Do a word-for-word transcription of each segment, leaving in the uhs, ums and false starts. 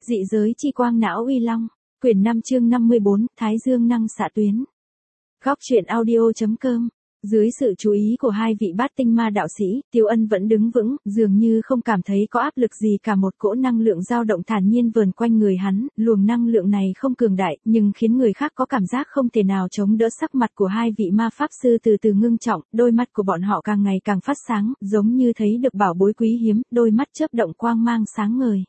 Dị giới chi quang não uy long, quyển năm chương năm mươi bốn, Thái Dương năng xạ tuyến. Góc truyện audio.com. Dưới sự chú ý của hai vị bát tinh ma đạo sĩ, Tiêu Ân vẫn đứng vững, dường như không cảm thấy có áp lực gì cả. Một cỗ năng lượng dao động thản nhiên vờn quanh người hắn, luồng năng lượng này không cường đại, nhưng khiến người khác có cảm giác không thể nào chống đỡ. Sắc mặt của hai vị ma pháp sư từ từ ngưng trọng, đôi mắt của bọn họ càng ngày càng phát sáng, giống như thấy được bảo bối quý hiếm, đôi mắt chớp động quang mang sáng ngời.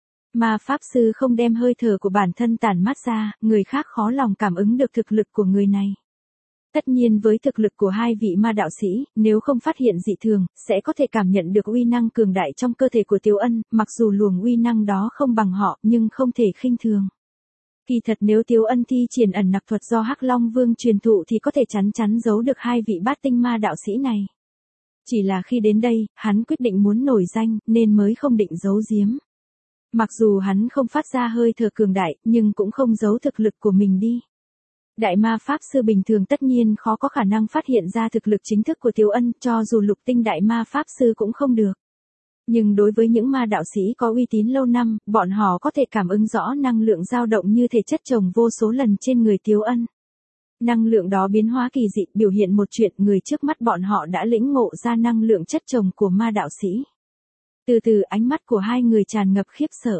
Ma pháp sư không đem hơi thở của bản thân tản mát ra, người khác khó lòng cảm ứng được thực lực của người này. Tất nhiên với thực lực của hai vị ma đạo sĩ, nếu không phát hiện dị thường, sẽ có thể cảm nhận được uy năng cường đại trong cơ thể của Tiêu Ân, mặc dù luồng uy năng đó không bằng họ, nhưng không thể khinh thường. Kỳ thật nếu Tiêu Ân thi triển ẩn nặc thuật do Hắc Long Vương truyền thụ thì có thể chắn chắn giấu được hai vị bát tinh ma đạo sĩ này. Chỉ là khi đến đây, hắn quyết định muốn nổi danh, nên mới không định giấu giếm. Mặc dù hắn không phát ra hơi thở cường đại, nhưng cũng không giấu thực lực của mình đi. Đại ma pháp sư bình thường tất nhiên khó có khả năng phát hiện ra thực lực chính thức của Tiêu Ân, cho dù lục tinh đại ma pháp sư cũng không được. Nhưng đối với những ma đạo sĩ có uy tín lâu năm, bọn họ có thể cảm ứng rõ năng lượng dao động như thể chất chồng vô số lần trên người Tiêu Ân. Năng lượng đó biến hóa kỳ dị, biểu hiện một chuyện người trước mắt bọn họ đã lĩnh ngộ ra năng lượng chất chồng của ma đạo sĩ. Từ từ ánh mắt của hai người tràn ngập khiếp sợ.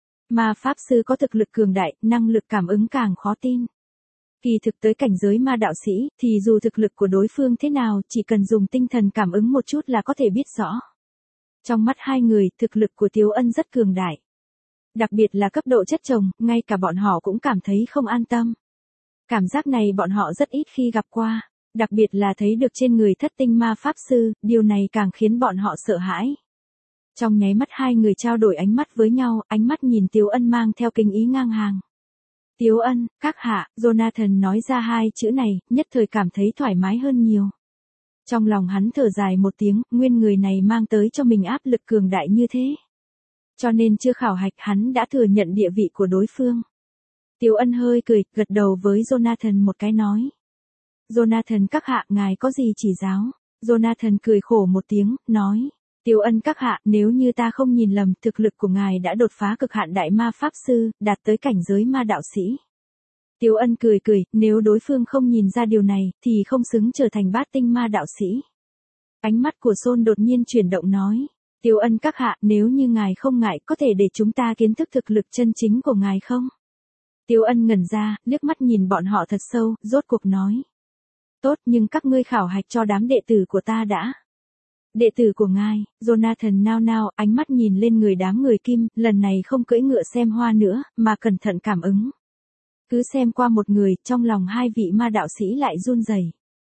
Ma pháp sư có thực lực cường đại, năng lực cảm ứng càng khó tin. Kỳ thực tới cảnh giới ma đạo sĩ, thì dù thực lực của đối phương thế nào, chỉ cần dùng tinh thần cảm ứng một chút là có thể biết rõ. Trong mắt hai người, thực lực của Tiêu Ân rất cường đại. Đặc biệt là cấp độ chất chồng, ngay cả bọn họ cũng cảm thấy không an tâm. Cảm giác này bọn họ rất ít khi gặp qua, đặc biệt là thấy được trên người thất tinh ma pháp sư, điều này càng khiến bọn họ sợ hãi. Trong nháy mắt hai người trao đổi ánh mắt với nhau, ánh mắt nhìn Tiêu Ân mang theo kinh ý ngang hàng. Tiêu Ân, các hạ, Jonathan nói ra hai chữ này, nhất thời cảm thấy thoải mái hơn nhiều. Trong lòng hắn thở dài một tiếng, nguyên người này mang tới cho mình áp lực cường đại như thế. Cho nên chưa khảo hạch hắn đã thừa nhận địa vị của đối phương. Tiêu Ân hơi cười, gật đầu với Jonathan một cái nói. Jonathan các hạ, ngài có gì chỉ giáo? Jonathan cười khổ một tiếng, nói. Tiêu Ân các hạ, nếu như ta không nhìn lầm, thực lực của ngài đã đột phá cực hạn đại ma pháp sư, đạt tới cảnh giới ma đạo sĩ. Tiêu Ân cười cười, nếu đối phương không nhìn ra điều này, thì không xứng trở thành bát tinh ma đạo sĩ. Ánh mắt của Son đột nhiên chuyển động nói. Tiêu Ân các hạ, nếu như ngài không ngại, có thể để chúng ta kiến thức thực lực chân chính của ngài không? Tiêu Ân ngẩn ra, liếc mắt nhìn bọn họ thật sâu, rốt cuộc nói. Tốt, nhưng các ngươi khảo hạch cho đám đệ tử của ta đã. Đệ tử của ngài, Jonathan nao nao, ánh mắt nhìn lên người đám người Kim, lần này không cưỡi ngựa xem hoa nữa, mà cẩn thận cảm ứng. Cứ xem qua một người, trong lòng hai vị ma đạo sĩ lại run rẩy.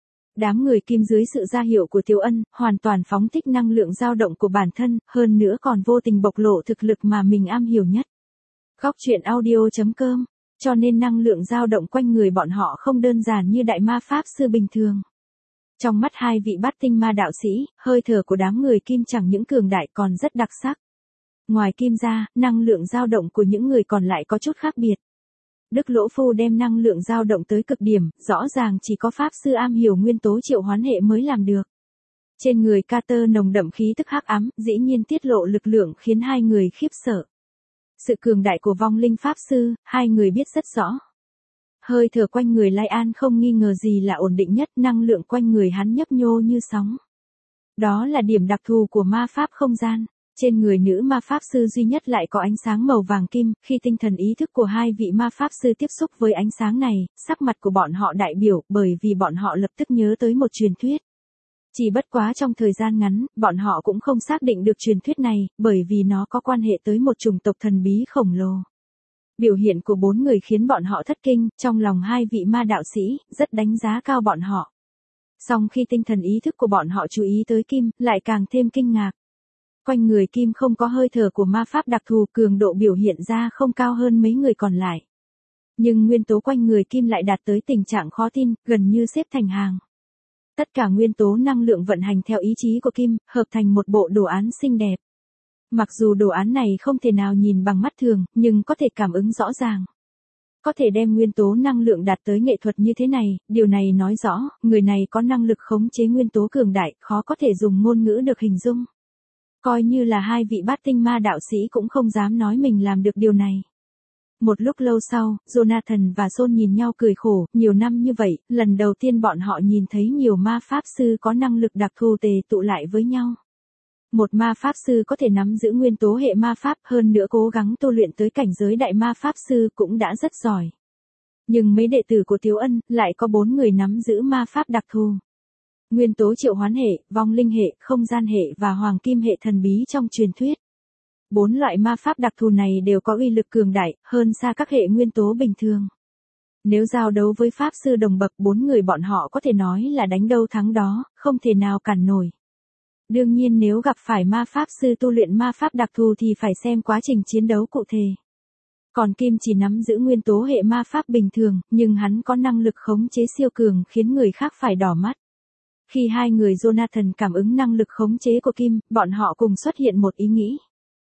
Đám người Kim dưới sự ra hiệu của Tiêu Ân, hoàn toàn phóng thích năng lượng dao động của bản thân, hơn nữa còn vô tình bộc lộ thực lực mà mình am hiểu nhất. Góc truyện audio.com, cho nên năng lượng dao động quanh người bọn họ không đơn giản như đại ma pháp sư bình thường. Trong mắt hai vị bát tinh ma đạo sĩ, hơi thở của đám người Kim chẳng những cường đại còn rất đặc sắc. Ngoài Kim ra, năng lượng dao động của những người còn lại có chút khác biệt. Đức Lỗ Phu đem năng lượng dao động tới cực điểm, rõ ràng chỉ có pháp sư am hiểu nguyên tố triệu hoán hệ mới làm được. Trên người Carter nồng đậm khí tức hắc ám, dĩ nhiên tiết lộ lực lượng khiến hai người khiếp sợ. Sự cường đại của vong linh pháp sư, hai người biết rất rõ. Hơi thở quanh người Lai An không nghi ngờ gì là ổn định nhất, năng lượng quanh người hắn nhấp nhô như sóng. Đó là điểm đặc thù của ma pháp không gian. Trên người nữ ma pháp sư duy nhất lại có ánh sáng màu vàng kim, khi tinh thần ý thức của hai vị ma pháp sư tiếp xúc với ánh sáng này, sắc mặt của bọn họ đại biểu, bởi vì bọn họ lập tức nhớ tới một truyền thuyết. Chỉ bất quá trong thời gian ngắn, bọn họ cũng không xác định được truyền thuyết này, bởi vì nó có quan hệ tới một chủng tộc thần bí khổng lồ. Biểu hiện của bốn người khiến bọn họ thất kinh, trong lòng hai vị ma đạo sĩ, rất đánh giá cao bọn họ. Song khi tinh thần ý thức của bọn họ chú ý tới Kim, lại càng thêm kinh ngạc. Quanh người Kim không có hơi thở của ma pháp đặc thù, cường độ biểu hiện ra không cao hơn mấy người còn lại. Nhưng nguyên tố quanh người Kim lại đạt tới tình trạng khó tin, gần như xếp thành hàng. Tất cả nguyên tố năng lượng vận hành theo ý chí của Kim, hợp thành một bộ đồ án xinh đẹp. Mặc dù đồ án này không thể nào nhìn bằng mắt thường, nhưng có thể cảm ứng rõ ràng. Có thể đem nguyên tố năng lượng đạt tới nghệ thuật như thế này, điều này nói rõ, người này có năng lực khống chế nguyên tố cường đại, khó có thể dùng ngôn ngữ được hình dung. Coi như là hai vị bát tinh ma đạo sĩ cũng không dám nói mình làm được điều này. Một lúc lâu sau, Jonathan và Son nhìn nhau cười khổ, nhiều năm như vậy, lần đầu tiên bọn họ nhìn thấy nhiều ma pháp sư có năng lực đặc thù tề tụ lại với nhau. Một ma pháp sư có thể nắm giữ nguyên tố hệ ma pháp, hơn nữa cố gắng tu luyện tới cảnh giới đại ma pháp sư cũng đã rất giỏi. Nhưng mấy đệ tử của Tiếu Ân lại có bốn người nắm giữ ma pháp đặc thù. Nguyên tố triệu hoán hệ, vong linh hệ, không gian hệ và hoàng kim hệ thần bí trong truyền thuyết. Bốn loại ma pháp đặc thù này đều có uy lực cường đại, hơn xa các hệ nguyên tố bình thường. Nếu giao đấu với pháp sư đồng bậc, bốn người bọn họ có thể nói là đánh đâu thắng đó, không thể nào cản nổi. Đương nhiên nếu gặp phải ma pháp sư tu luyện ma pháp đặc thù thì phải xem quá trình chiến đấu cụ thể. Còn Kim chỉ nắm giữ nguyên tố hệ ma pháp bình thường, nhưng hắn có năng lực khống chế siêu cường khiến người khác phải đỏ mắt. Khi hai người Jonathan cảm ứng năng lực khống chế của Kim, bọn họ cùng xuất hiện một ý nghĩ.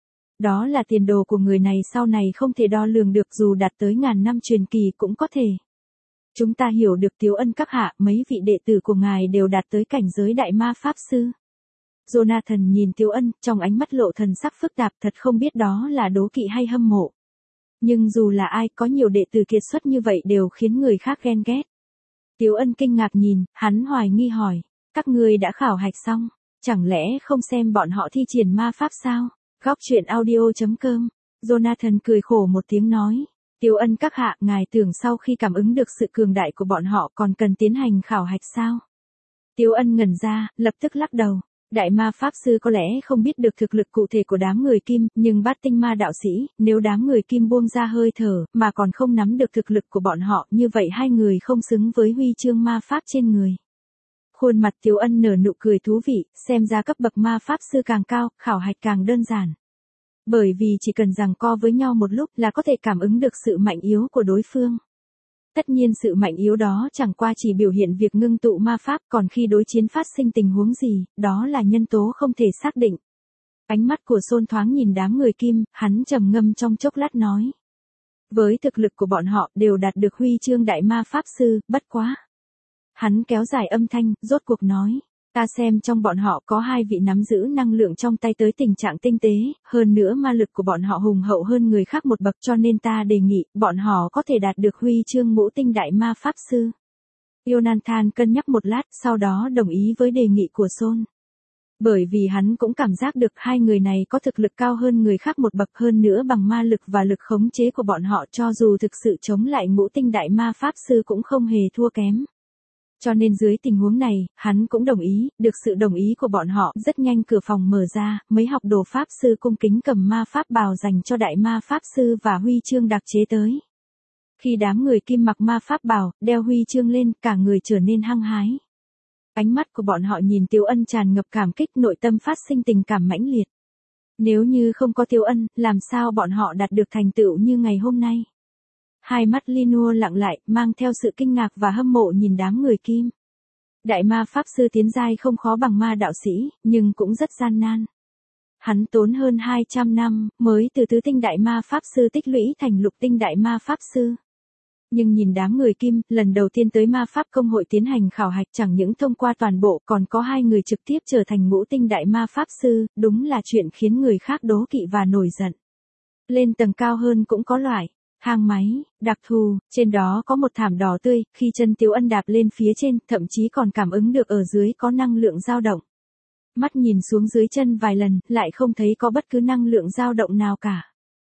Đó là tiền đồ của người này sau này không thể đo lường được, dù đạt tới ngàn năm truyền kỳ cũng có thể. Chúng ta hiểu được Tiếu Ân các hạ, mấy vị đệ tử của ngài đều đạt tới cảnh giới đại ma pháp sư. Jonathan nhìn Tiếu Ân, trong ánh mắt lộ thần sắc phức tạp, thật không biết đó là đố kỵ hay hâm mộ. Nhưng dù là ai, có nhiều đệ tử kiệt xuất như vậy đều khiến người khác ghen ghét. Tiếu Ân kinh ngạc nhìn, hắn hoài nghi hỏi, các ngươi đã khảo hạch xong, chẳng lẽ không xem bọn họ thi triển ma pháp sao? Góc truyện audio chấm com. Jonathan cười khổ một tiếng nói, Tiếu Ân các hạ, ngài tưởng sau khi cảm ứng được sự cường đại của bọn họ còn cần tiến hành khảo hạch sao? Tiếu Ân ngẩn ra, lập tức lắc đầu. Đại ma pháp sư có lẽ không biết được thực lực cụ thể của đám người Kim, nhưng bát tinh ma đạo sĩ, nếu đám người Kim buông ra hơi thở, mà còn không nắm được thực lực của bọn họ, như vậy hai người không xứng với huy chương ma pháp trên người. Khuôn mặt Tiếu Ân nở nụ cười thú vị, xem ra cấp bậc ma pháp sư càng cao, khảo hạch càng đơn giản. Bởi vì chỉ cần giằng co với nhau một lúc là có thể cảm ứng được sự mạnh yếu của đối phương. Tất nhiên sự mạnh yếu đó chẳng qua chỉ biểu hiện việc ngưng tụ ma pháp, còn khi đối chiến phát sinh tình huống gì, đó là nhân tố không thể xác định. Ánh mắt của Son thoáng nhìn đám người Kim, hắn trầm ngâm trong chốc lát nói. Với thực lực của bọn họ đều đạt được huy chương đại ma pháp sư, bất quá. Hắn kéo dài âm thanh, rốt cuộc nói. Ta xem trong bọn họ có hai vị nắm giữ năng lượng trong tay tới tình trạng tinh tế, hơn nữa ma lực của bọn họ hùng hậu hơn người khác một bậc, cho nên ta đề nghị, bọn họ có thể đạt được huy chương ngũ tinh đại ma pháp sư. Jonathan cân nhắc một lát, sau đó đồng ý với đề nghị của Son. Bởi vì hắn cũng cảm giác được hai người này có thực lực cao hơn người khác một bậc, hơn nữa bằng ma lực và lực khống chế của bọn họ, cho dù thực sự chống lại ngũ tinh đại ma pháp sư cũng không hề thua kém. Cho nên dưới tình huống này, hắn cũng đồng ý, được sự đồng ý của bọn họ, rất nhanh cửa phòng mở ra, mấy học đồ pháp sư cung kính cầm ma pháp bào dành cho đại ma pháp sư và huy chương đặc chế tới. Khi đám người Kim mặc ma pháp bào, đeo huy chương lên, cả người trở nên hăng hái. Ánh mắt của bọn họ nhìn Tiếu Ân tràn ngập cảm kích, nội tâm phát sinh tình cảm mãnh liệt. Nếu như không có Tiếu Ân, làm sao bọn họ đạt được thành tựu như ngày hôm nay? Hai mắt Linua lặng lại, mang theo sự kinh ngạc và hâm mộ nhìn đám người Kim. Đại ma pháp sư tiến giai không khó bằng ma đạo sĩ, nhưng cũng rất gian nan. Hắn tốn hơn hai trăm năm, mới từ tứ tinh đại ma pháp sư tích lũy thành lục tinh đại ma pháp sư. Nhưng nhìn đám người Kim, lần đầu tiên tới ma pháp công hội tiến hành khảo hạch, chẳng những thông qua toàn bộ, còn có hai người trực tiếp trở thành ngũ tinh đại ma pháp sư, đúng là chuyện khiến người khác đố kỵ và nổi giận. Lên tầng cao hơn cũng có loại thang máy đặc thù, trên đó có một thảm đỏ tươi, khi chân Tiếu Ân đạp lên phía trên, thậm chí còn cảm ứng được ở dưới có năng lượng dao động. Mắt nhìn xuống dưới chân vài lần, lại không thấy có bất cứ năng lượng dao động nào cả.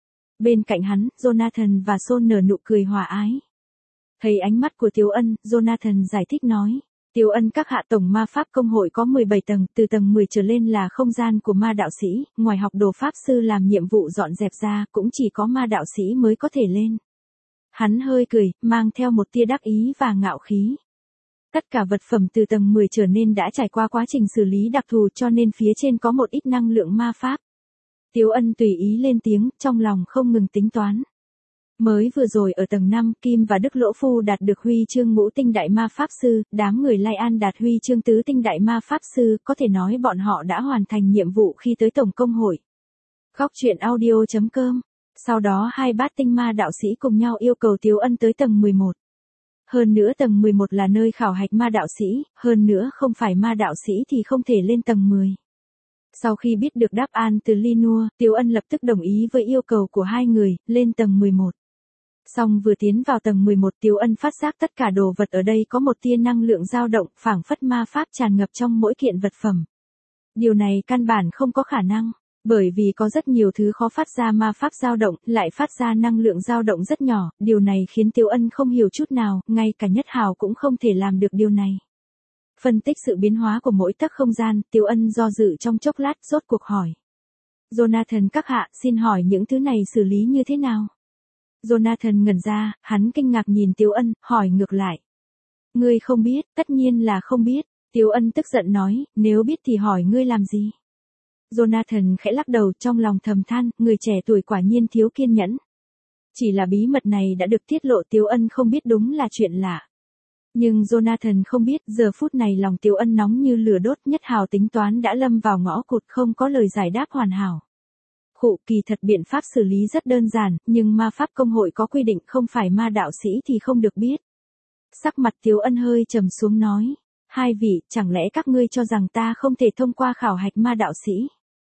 Bên cạnh hắn, Jonathan và Son nở nụ cười hòa ái. Thấy ánh mắt của Tiếu Ân, Jonathan giải thích nói. Tiếu Ân các hạ, tổng ma pháp công hội có mười bảy tầng, từ tầng mười trở lên là không gian của ma đạo sĩ, ngoài học đồ pháp sư làm nhiệm vụ dọn dẹp ra, cũng chỉ có ma đạo sĩ mới có thể lên. Hắn hơi cười, mang theo một tia đắc ý và ngạo khí. Tất cả vật phẩm từ tầng mười trở nên đã trải qua quá trình xử lý đặc thù, cho nên phía trên có một ít năng lượng ma pháp. Tiếu Ân tùy ý lên tiếng, trong lòng không ngừng tính toán. Mới vừa rồi ở tầng năm, Kim và Đức Lỗ Phu đạt được huy chương ngũ tinh đại ma pháp sư, đám người Lai An đạt huy chương tứ tinh đại ma pháp sư, có thể nói bọn họ đã hoàn thành nhiệm vụ khi tới tổng công hội. Góc truyện audio chấm com. Sau đó hai bát tinh ma đạo sĩ cùng nhau yêu cầu Tiếu Ân tới tầng mười một. Hơn nữa tầng mười một là nơi khảo hạch ma đạo sĩ, hơn nữa không phải ma đạo sĩ thì không thể lên tầng mười. Sau khi biết được đáp án từ Linua, Tiếu Ân lập tức đồng ý với yêu cầu của hai người, lên tầng mười một. Xong vừa tiến vào tầng mười một, Tiếu Ân phát giác tất cả đồ vật ở đây có một tia năng lượng dao động, phảng phất ma pháp tràn ngập trong mỗi kiện vật phẩm. Điều này căn bản không có khả năng, bởi vì có rất nhiều thứ khó phát ra ma pháp dao động, lại phát ra năng lượng dao động rất nhỏ, điều này khiến Tiếu Ân không hiểu chút nào, ngay cả Nhất Hào cũng không thể làm được điều này. Phân tích sự biến hóa của mỗi tấc không gian, Tiếu Ân do dự trong chốc lát, rốt cuộc hỏi. Jonathan các hạ, xin hỏi những thứ này xử lý như thế nào? Jonathan ngẩn ra, hắn kinh ngạc nhìn Tiếu Ân, hỏi ngược lại. Ngươi không biết, tất nhiên là không biết. Tiếu Ân tức giận nói, nếu biết thì hỏi ngươi làm gì? Jonathan khẽ lắc đầu, trong lòng thầm than, người trẻ tuổi quả nhiên thiếu kiên nhẫn. Chỉ là bí mật này đã được tiết lộ, Tiếu Ân không biết đúng là chuyện lạ. Nhưng Jonathan không biết, giờ phút này lòng Tiếu Ân nóng như lửa đốt, Nhất Hào tính toán đã lâm vào ngõ cụt, không có lời giải đáp hoàn hảo. Khụ, kỳ thật biện pháp xử lý rất đơn giản, nhưng ma pháp công hội có quy định không phải ma đạo sĩ thì không được biết. Sắc mặt Tiếu Ân hơi trầm xuống nói. Hai vị, chẳng lẽ các ngươi cho rằng ta không thể thông qua khảo hạch ma đạo sĩ?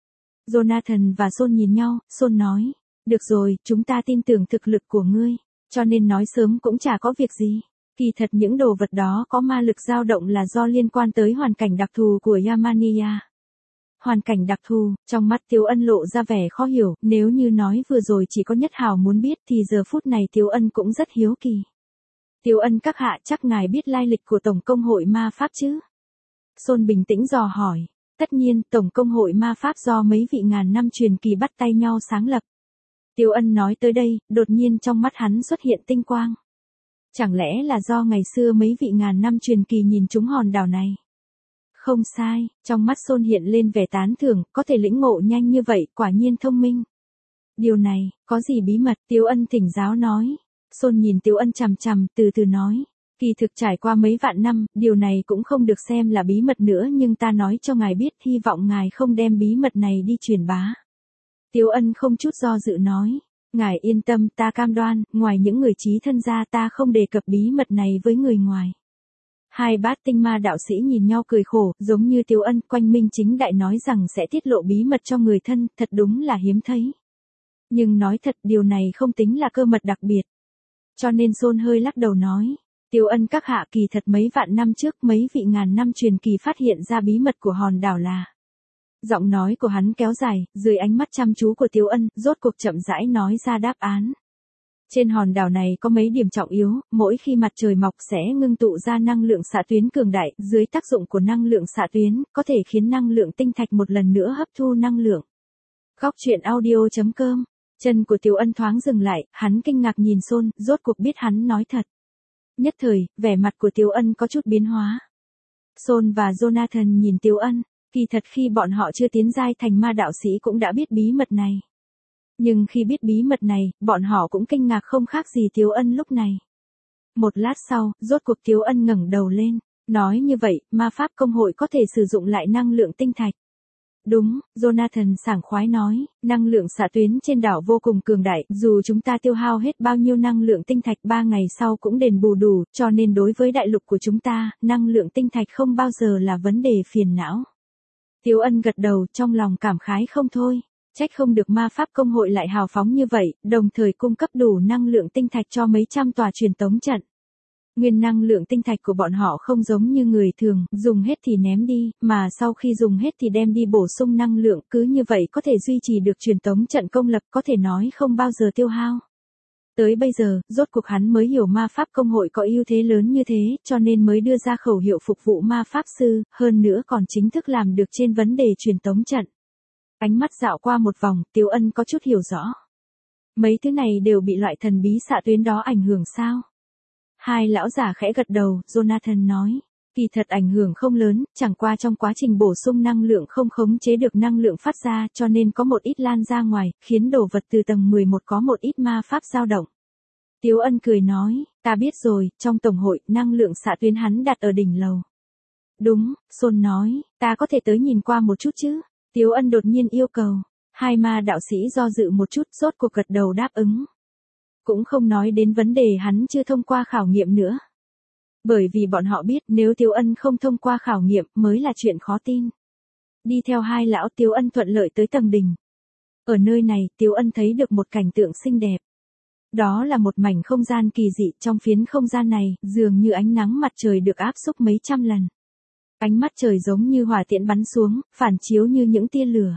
Jonathan và Son nhìn nhau, Son nói. Được rồi, chúng ta tin tưởng thực lực của ngươi, cho nên nói sớm cũng chả có việc gì. Kỳ thật những đồ vật đó có ma lực dao động là do liên quan tới hoàn cảnh đặc thù của Yamania. Hoàn cảnh đặc thù, trong mắt Tiếu Ân lộ ra vẻ khó hiểu, nếu như nói vừa rồi chỉ có Nhất Hào muốn biết thì giờ phút này Tiếu Ân cũng rất hiếu kỳ. Tiếu Ân các hạ, chắc ngài biết lai lịch của Tổng công hội ma pháp chứ? Son bình tĩnh dò hỏi. Tất nhiên, Tổng công hội ma pháp do mấy vị ngàn năm truyền kỳ bắt tay nhau sáng lập. Tiếu Ân nói tới đây, đột nhiên trong mắt hắn xuất hiện tinh quang. Chẳng lẽ là do ngày xưa mấy vị ngàn năm truyền kỳ nhìn trúng hòn đảo này? Không sai, trong mắt Son hiện lên vẻ tán thưởng, có thể lĩnh ngộ nhanh như vậy, quả nhiên thông minh. Điều này, có gì bí mật? Tiếu Ân thỉnh giáo nói. Son nhìn Tiếu Ân chằm chằm, từ từ nói. Kỳ thực trải qua mấy vạn năm, điều này cũng không được xem là bí mật nữa, nhưng ta nói cho ngài biết, hy vọng ngài không đem bí mật này đi truyền bá. Tiếu Ân không chút do dự nói. Ngài yên tâm, ta cam đoan, ngoài những người chí thân ra ta không đề cập bí mật này với người ngoài. Hai bát tinh ma đạo sĩ nhìn nhau cười khổ, giống như Tiếu Ân quanh minh chính đại nói rằng sẽ tiết lộ bí mật cho người thân, thật đúng là hiếm thấy. Nhưng nói thật, điều này không tính là cơ mật đặc biệt. Cho nên Son hơi lắc đầu nói. Tiếu Ân các hạ, kỳ thật mấy vạn năm trước mấy vị ngàn năm truyền kỳ phát hiện ra bí mật của hòn đảo là. Giọng nói của hắn kéo dài, dưới ánh mắt chăm chú của Tiếu Ân, rốt cuộc chậm rãi nói ra đáp án. Trên hòn đảo này có mấy điểm trọng yếu, mỗi khi mặt trời mọc sẽ ngưng tụ ra năng lượng xạ tuyến cường đại, dưới tác dụng của năng lượng xạ tuyến, có thể khiến năng lượng tinh thạch một lần nữa hấp thu năng lượng. Góc truyện audio chấm com. Chân của Tiếu Ân thoáng dừng lại, hắn kinh ngạc nhìn Son, rốt cuộc biết hắn nói thật. Nhất thời, vẻ mặt của Tiếu Ân có chút biến hóa. Son và Jonathan nhìn Tiếu Ân, kỳ thật khi bọn họ chưa tiến giai thành ma đạo sĩ cũng đã biết bí mật này. Nhưng khi biết bí mật này, bọn họ cũng kinh ngạc không khác gì Tiếu Ân lúc này. Một lát sau, rốt cuộc Tiếu Ân ngẩng đầu lên, nói như vậy, ma pháp công hội có thể sử dụng lại năng lượng tinh thạch. Đúng, Jonathan sảng khoái nói, năng lượng xạ tuyến trên đảo vô cùng cường đại, dù chúng ta tiêu hao hết bao nhiêu năng lượng tinh thạch ba ngày sau cũng đền bù đủ, cho nên đối với đại lục của chúng ta, năng lượng tinh thạch không bao giờ là vấn đề phiền não. Tiếu Ân gật đầu, trong lòng cảm khái không thôi, trách không được ma pháp công hội lại hào phóng như vậy, đồng thời cung cấp đủ năng lượng tinh thạch cho mấy trăm tòa truyền tống trận. Nguyên năng lượng tinh thạch của bọn họ không giống như người thường, dùng hết thì ném đi, mà sau khi dùng hết thì đem đi bổ sung năng lượng, cứ như vậy có thể duy trì được truyền tống trận công lập, có thể nói không bao giờ tiêu hao. Tới bây giờ, rốt cuộc hắn mới hiểu ma pháp công hội có ưu thế lớn như thế, cho nên mới đưa ra khẩu hiệu phục vụ ma pháp sư, hơn nữa còn chính thức làm được trên vấn đề truyền tống trận. Ánh mắt dạo qua một vòng, Tiếu Ân có chút hiểu rõ. Mấy thứ này đều bị loại thần bí xạ tuyến đó ảnh hưởng sao? Hai lão giả khẽ gật đầu, Jonathan nói. Kỳ thật ảnh hưởng không lớn, chẳng qua trong quá trình bổ sung năng lượng không khống chế được năng lượng phát ra cho nên có một ít lan ra ngoài, khiến đồ vật từ tầng mười một có một ít ma pháp dao động. Tiếu Ân cười nói, ta biết rồi, trong tổng hội, năng lượng xạ tuyến hắn đặt ở đỉnh lầu. Đúng, Son nói, ta có thể tới nhìn qua một chút chứ? Tiếu Ân đột nhiên yêu cầu. Hai ma đạo sĩ do dự một chút, rốt cuộc gật đầu đáp ứng. Cũng không nói đến vấn đề hắn chưa thông qua khảo nghiệm nữa. Bởi vì bọn họ biết nếu Tiếu Ân không thông qua khảo nghiệm mới là chuyện khó tin. Đi theo hai lão Tiếu Ân thuận lợi tới tầng đỉnh. Ở nơi này, Tiếu Ân thấy được một cảnh tượng xinh đẹp. Đó là một mảnh không gian kỳ dị, trong phiến không gian này, dường như ánh nắng mặt trời được áp xúc mấy trăm lần. Ánh mắt trời giống như hỏa tiễn bắn xuống, phản chiếu như những tia lửa.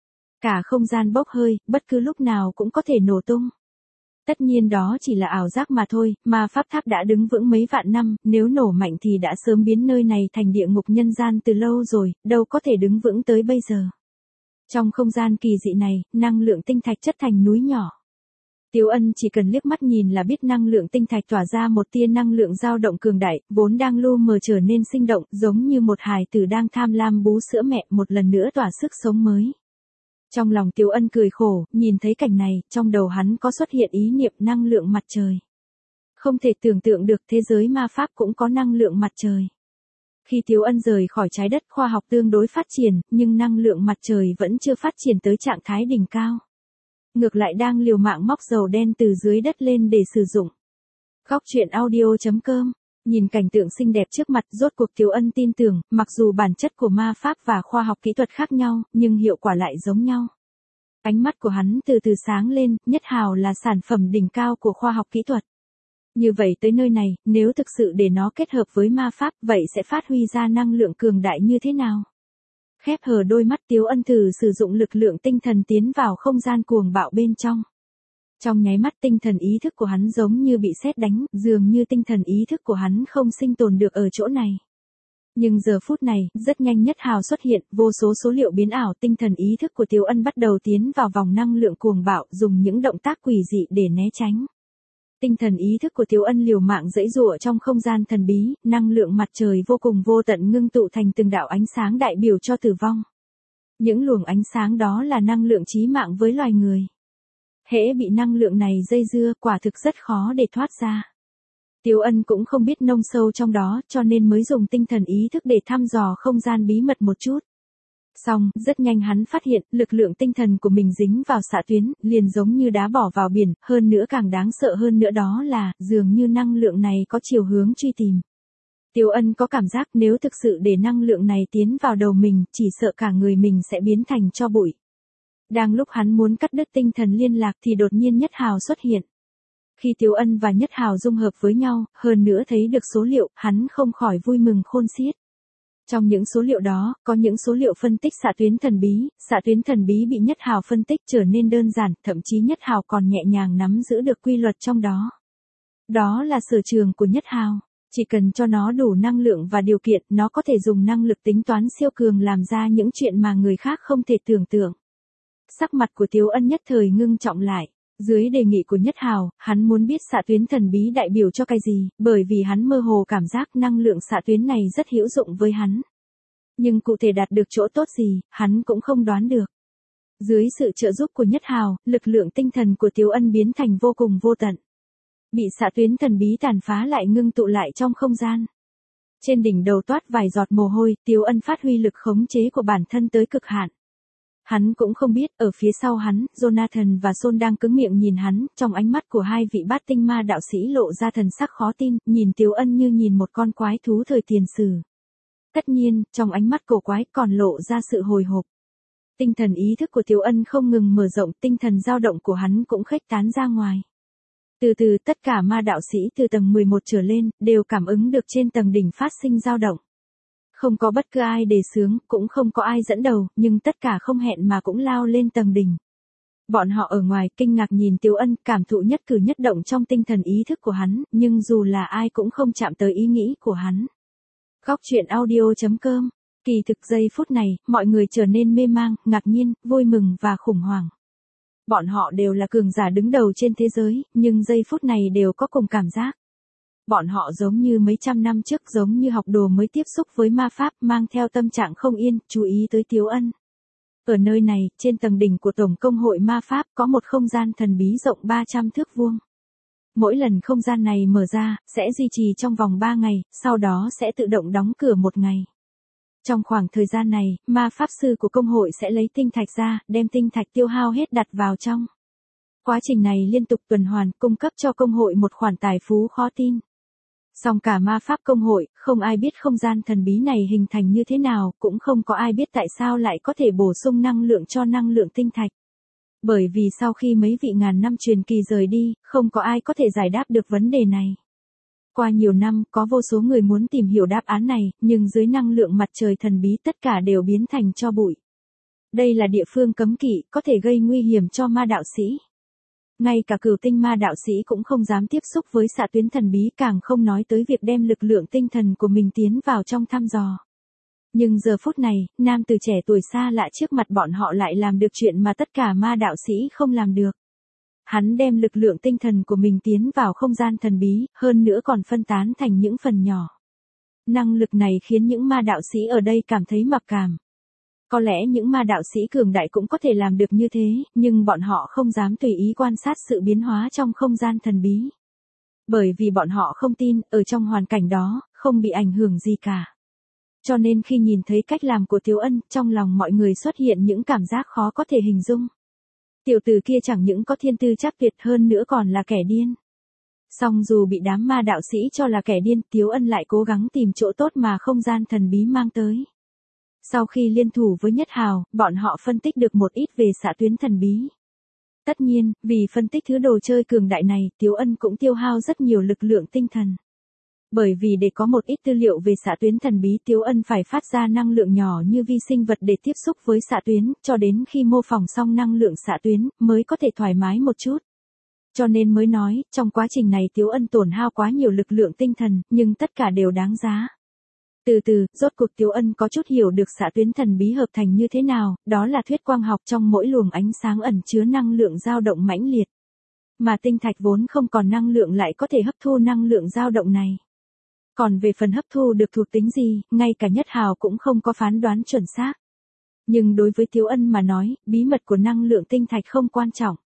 Cả không gian bốc hơi, bất cứ lúc nào cũng có thể nổ tung. Tất nhiên đó chỉ là ảo giác mà thôi, mà pháp tháp đã đứng vững mấy vạn năm, nếu nổ mạnh thì đã sớm biến nơi này thành địa ngục nhân gian từ lâu rồi, đâu có thể đứng vững tới bây giờ. Trong không gian kỳ dị này, năng lượng tinh thạch chất thành núi nhỏ. Tiếu Ân chỉ cần liếc mắt nhìn là biết năng lượng tinh thạch tỏa ra một tia năng lượng dao động cường đại, vốn đang lu mờ trở nên sinh động, giống như một hài tử đang tham lam bú sữa mẹ một lần nữa tỏa sức sống mới. Trong lòng Tiếu Ân cười khổ, nhìn thấy cảnh này, trong đầu hắn có xuất hiện ý niệm năng lượng mặt trời. Không thể tưởng tượng được thế giới ma pháp cũng có năng lượng mặt trời. Khi Tiếu Ân rời khỏi trái đất, khoa học tương đối phát triển, nhưng năng lượng mặt trời vẫn chưa phát triển tới trạng thái đỉnh cao. Ngược lại đang liều mạng móc dầu đen từ dưới đất lên để sử dụng. Góc truyện audio chấm com. Nhìn cảnh tượng xinh đẹp trước mặt, rốt cuộc Tiếu Ân tin tưởng, mặc dù bản chất của ma pháp và khoa học kỹ thuật khác nhau, nhưng hiệu quả lại giống nhau. Ánh mắt của hắn từ từ sáng lên, Nhất Hào là sản phẩm đỉnh cao của khoa học kỹ thuật. Như vậy tới nơi này, nếu thực sự để nó kết hợp với ma pháp, vậy sẽ phát huy ra năng lượng cường đại như thế nào? Khép hờ đôi mắt, Tiếu Ân thử sử dụng lực lượng tinh thần tiến vào không gian cuồng bạo bên trong. Trong nháy mắt tinh thần ý thức của hắn giống như bị sét đánh, dường như tinh thần ý thức của hắn không sinh tồn được ở chỗ này. Nhưng giờ phút này, rất nhanh Nhất Hào xuất hiện, vô số số liệu biến ảo, tinh thần ý thức của Tiếu Ân bắt đầu tiến vào vòng năng lượng cuồng bạo, dùng những động tác quỷ dị để né tránh. Tinh thần ý thức của Tiếu Ân liều mạng giãy giụa trong không gian thần bí, năng lượng mặt trời vô cùng vô tận ngưng tụ thành từng đạo ánh sáng đại biểu cho tử vong. Những luồng ánh sáng đó là năng lượng chí mạng với loài người. Hễ bị năng lượng này dây dưa, quả thực rất khó để thoát ra. Tiếu Ân cũng không biết nông sâu trong đó, cho nên mới dùng tinh thần ý thức để thăm dò không gian bí mật một chút. Xong, rất nhanh hắn phát hiện, lực lượng tinh thần của mình dính vào xạ tuyến, liền giống như đá bỏ vào biển, hơn nữa càng đáng sợ hơn nữa đó là, dường như năng lượng này có chiều hướng truy tìm. Tiếu Ân có cảm giác nếu thực sự để năng lượng này tiến vào đầu mình, chỉ sợ cả người mình sẽ biến thành tro bụi. Đang lúc hắn muốn cắt đứt tinh thần liên lạc thì đột nhiên Nhất Hào xuất hiện. Khi Tiếu Ân và Nhất Hào dung hợp với nhau, hơn nữa thấy được số liệu, hắn không khỏi vui mừng khôn xiết. Trong những số liệu đó, có những số liệu phân tích xạ tuyến thần bí, xạ tuyến thần bí bị Nhất Hào phân tích trở nên đơn giản, thậm chí Nhất Hào còn nhẹ nhàng nắm giữ được quy luật trong đó. Đó là sở trường của Nhất Hào, chỉ cần cho nó đủ năng lượng và điều kiện, nó có thể dùng năng lực tính toán siêu cường làm ra những chuyện mà người khác không thể tưởng tượng. Sắc mặt của Tiếu Ân nhất thời ngưng trọng lại. Dưới đề nghị của Nhất Hào, hắn muốn biết xạ tuyến thần bí đại biểu cho cái gì, bởi vì hắn mơ hồ cảm giác năng lượng xạ tuyến này rất hữu dụng với hắn. Nhưng cụ thể đạt được chỗ tốt gì, hắn cũng không đoán được. Dưới sự trợ giúp của Nhất Hào, lực lượng tinh thần của Tiếu Ân biến thành vô cùng vô tận. Bị xạ tuyến thần bí tàn phá lại ngưng tụ lại trong không gian. Trên đỉnh đầu toát vài giọt mồ hôi, Tiếu Ân phát huy lực khống chế của bản thân tới cực hạn. Hắn cũng không biết, ở phía sau hắn, Jonathan và Son đang cứng miệng nhìn hắn, trong ánh mắt của hai vị bát tinh ma đạo sĩ lộ ra thần sắc khó tin, nhìn Tiếu Ân như nhìn một con quái thú thời tiền sử. Tất nhiên, trong ánh mắt cổ quái còn lộ ra sự hồi hộp. Tinh thần ý thức của Tiếu Ân không ngừng mở rộng, tinh thần dao động của hắn cũng khuếch tán ra ngoài. Từ từ tất cả ma đạo sĩ từ tầng mười một trở lên, đều cảm ứng được trên tầng đỉnh phát sinh dao động. Không có bất cứ ai đề xướng, cũng không có ai dẫn đầu, nhưng tất cả không hẹn mà cũng lao lên tầng đỉnh. Bọn họ ở ngoài kinh ngạc nhìn Tiếu Ân, cảm thụ nhất cử nhất động trong tinh thần ý thức của hắn, nhưng dù là ai cũng không chạm tới ý nghĩ của hắn. Góc truyện audio chấm com. Kỳ thực giây phút này, mọi người trở nên mê mang, ngạc nhiên, vui mừng và khủng hoảng. Bọn họ đều là cường giả đứng đầu trên thế giới, nhưng giây phút này đều có cùng cảm giác. Bọn họ giống như mấy trăm năm trước, giống như học đồ mới tiếp xúc với ma pháp, mang theo tâm trạng không yên, chú ý tới Tiếu Ân. Ở nơi này, trên tầng đỉnh của Tổng công hội ma pháp, có một không gian thần bí rộng ba trăm thước vuông. Mỗi lần không gian này mở ra, sẽ duy trì trong vòng ba ngày, sau đó sẽ tự động đóng cửa một ngày. Trong khoảng thời gian này, ma pháp sư của công hội sẽ lấy tinh thạch ra, đem tinh thạch tiêu hao hết đặt vào trong. Quá trình này liên tục tuần hoàn, cung cấp cho công hội một khoản tài phú khó tin. Song cả ma pháp công hội, không ai biết không gian thần bí này hình thành như thế nào, cũng không có ai biết tại sao lại có thể bổ sung năng lượng cho năng lượng tinh thạch. Bởi vì sau khi mấy vị ngàn năm truyền kỳ rời đi, không có ai có thể giải đáp được vấn đề này. Qua nhiều năm, có vô số người muốn tìm hiểu đáp án này, nhưng dưới năng lượng mặt trời thần bí tất cả đều biến thành tro bụi. Đây là địa phương cấm kỵ, có thể gây nguy hiểm cho ma đạo sĩ. Ngay cả cửu tinh ma đạo sĩ cũng không dám tiếp xúc với xạ tuyến thần bí, càng không nói tới việc đem lực lượng tinh thần của mình tiến vào trong thăm dò. Nhưng giờ phút này, nam tử trẻ tuổi xa lạ trước mặt bọn họ lại làm được chuyện mà tất cả ma đạo sĩ không làm được. Hắn đem lực lượng tinh thần của mình tiến vào không gian thần bí, hơn nữa còn phân tán thành những phần nhỏ. Năng lực này khiến những ma đạo sĩ ở đây cảm thấy mặc cảm. Có lẽ những ma đạo sĩ cường đại cũng có thể làm được như thế, nhưng bọn họ không dám tùy ý quan sát sự biến hóa trong không gian thần bí. Bởi vì bọn họ không tin, ở trong hoàn cảnh đó, không bị ảnh hưởng gì cả. Cho nên khi nhìn thấy cách làm của Tiếu Ân, trong lòng mọi người xuất hiện những cảm giác khó có thể hình dung. Tiểu tử kia chẳng những có thiên tư chắc tuyệt hơn nữa còn là kẻ điên. Song dù bị đám ma đạo sĩ cho là kẻ điên, Tiếu Ân lại cố gắng tìm chỗ tốt mà không gian thần bí mang tới. Sau khi liên thủ với Nhất Hào, bọn họ phân tích được một ít về xạ tuyến thần bí. Tất nhiên, vì phân tích thứ đồ chơi cường đại này, Tiếu Ân cũng tiêu hao rất nhiều lực lượng tinh thần. Bởi vì để có một ít tư liệu về xạ tuyến thần bí, Tiếu Ân phải phát ra năng lượng nhỏ như vi sinh vật để tiếp xúc với xạ tuyến, cho đến khi mô phỏng xong năng lượng xạ tuyến, mới có thể thoải mái một chút. Cho nên mới nói, trong quá trình này Tiếu Ân tổn hao quá nhiều lực lượng tinh thần, nhưng tất cả đều đáng giá. Từ từ, rốt cuộc Tiếu Ân có chút hiểu được xạ tuyến thần bí hợp thành như thế nào, đó là thuyết quang học, trong mỗi luồng ánh sáng ẩn chứa năng lượng dao động mãnh liệt. Mà tinh thạch vốn không còn năng lượng lại có thể hấp thu năng lượng dao động này. Còn về phần hấp thu được thuộc tính gì, ngay cả Nhất Hào cũng không có phán đoán chuẩn xác. Nhưng đối với Tiếu Ân mà nói, bí mật của năng lượng tinh thạch không quan trọng.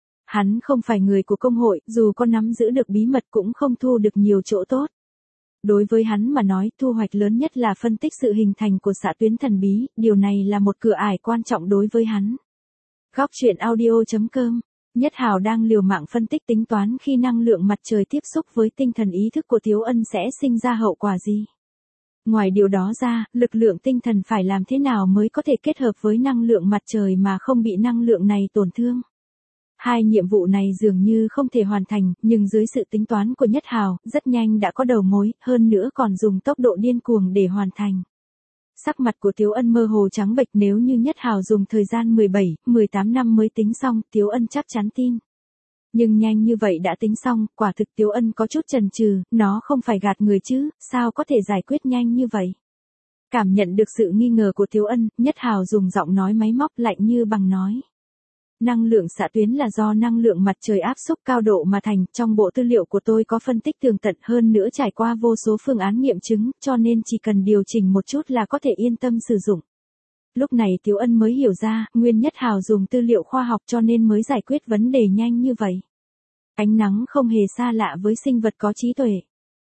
Hắn không phải người của công hội, dù có nắm giữ được bí mật cũng không thu được nhiều chỗ tốt. Đối với hắn mà nói, thu hoạch lớn nhất là phân tích sự hình thành của xạ tuyến thần bí, điều này là một cửa ải quan trọng đối với hắn. Góc truyện audio chấm com. Nhất Hào đang liều mạng phân tích tính toán khi năng lượng mặt trời tiếp xúc với tinh thần ý thức của Tiếu Ân sẽ sinh ra hậu quả gì. Ngoài điều đó ra, lực lượng tinh thần phải làm thế nào mới có thể kết hợp với năng lượng mặt trời mà không bị năng lượng này tổn thương. Hai nhiệm vụ này dường như không thể hoàn thành, nhưng dưới sự tính toán của Nhất Hào, rất nhanh đã có đầu mối, hơn nữa còn dùng tốc độ điên cuồng để hoàn thành. Sắc mặt của Tiếu Ân mơ hồ trắng bệch, nếu như Nhất Hào dùng thời gian mười bảy, mười tám năm mới tính xong, Tiếu Ân chắc chắn tin. Nhưng nhanh như vậy đã tính xong, quả thực Tiếu Ân có chút chần chừ, nó không phải gạt người chứ, sao có thể giải quyết nhanh như vậy. Cảm nhận được sự nghi ngờ của Tiếu Ân, Nhất Hào dùng giọng nói máy móc lạnh như bằng nói. Năng lượng xạ tuyến là do năng lượng mặt trời áp xúc cao độ mà thành, trong bộ tư liệu của tôi có phân tích tường tận, hơn nữa trải qua vô số phương án nghiệm chứng, cho nên chỉ cần điều chỉnh một chút là có thể yên tâm sử dụng. Lúc này Tiếu Ân mới hiểu ra, nguyên Nhất Hào dùng tư liệu khoa học cho nên mới giải quyết vấn đề nhanh như vậy. Ánh nắng không hề xa lạ với sinh vật có trí tuệ.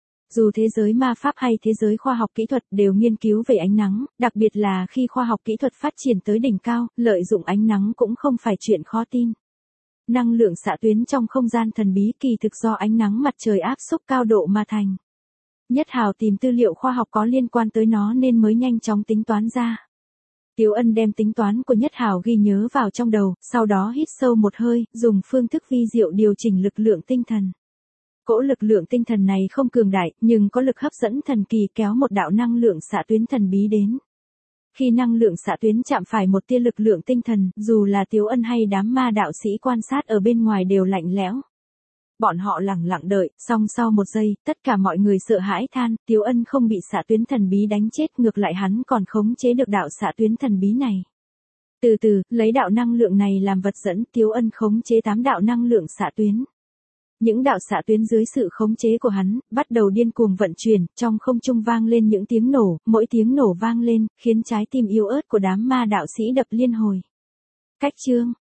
Dù thế giới ma pháp hay thế giới khoa học kỹ thuật đều nghiên cứu về ánh nắng, đặc biệt là khi khoa học kỹ thuật phát triển tới đỉnh cao, lợi dụng ánh nắng cũng không phải chuyện khó tin. Năng lượng xạ tuyến trong không gian thần bí kỳ thực do ánh nắng mặt trời áp xúc cao độ mà thành. Nhất Hào tìm tư liệu khoa học có liên quan tới nó nên mới nhanh chóng tính toán ra. Tiếu Ân đem tính toán của Nhất Hào ghi nhớ vào trong đầu, sau đó hít sâu một hơi, dùng phương thức vi diệu điều chỉnh lực lượng tinh thần. Cỗ lực lượng tinh thần này không cường đại, nhưng có lực hấp dẫn thần kỳ kéo một đạo năng lượng xạ tuyến thần bí đến. Khi năng lượng xạ tuyến chạm phải một tia lực lượng tinh thần, dù là Tiếu Ân hay đám ma đạo sĩ quan sát ở bên ngoài đều lạnh lẽo. Bọn họ lẳng lặng đợi, song sau một giây, tất cả mọi người sợ hãi than, Tiếu Ân không bị xạ tuyến thần bí đánh chết, ngược lại hắn còn khống chế được đạo xạ tuyến thần bí này. Từ từ, lấy đạo năng lượng này làm vật dẫn, Tiếu Ân khống chế tám đạo năng lượng xạ tuyến. Những đạo xạ tuyến dưới sự khống chế của hắn, bắt đầu điên cuồng vận chuyển, trong không trung vang lên những tiếng nổ, mỗi tiếng nổ vang lên, khiến trái tim yếu ớt của đám ma đạo sĩ đập liên hồi. Cách chương,